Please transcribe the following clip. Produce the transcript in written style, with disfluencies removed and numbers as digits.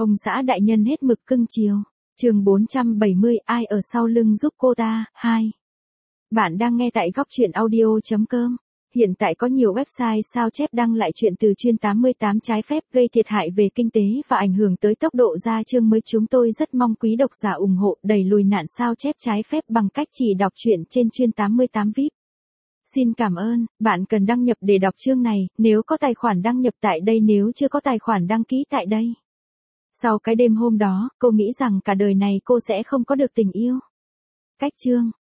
Ông xã đại nhân hết mực cưng chiều. Chương 470, ai ở sau lưng giúp cô ta? 2. Bạn đang nghe tại góc truyện audio.com. Hiện tại có nhiều website sao chép đăng lại chuyện từ chuyên 88 trái phép gây thiệt hại về kinh tế và ảnh hưởng tới tốc độ ra chương mới. Chúng tôi rất mong quý độc giả ủng hộ đẩy lùi nạn sao chép trái phép bằng cách chỉ đọc truyện trên chuyên 88 VIP. Xin cảm ơn. Bạn cần đăng nhập để đọc chương này, nếu có tài khoản đăng nhập tại đây, nếu chưa có tài khoản đăng ký tại đây. Sau cái đêm hôm đó, cô nghĩ rằng cả đời này cô sẽ không có được tình yêu. Cách chương.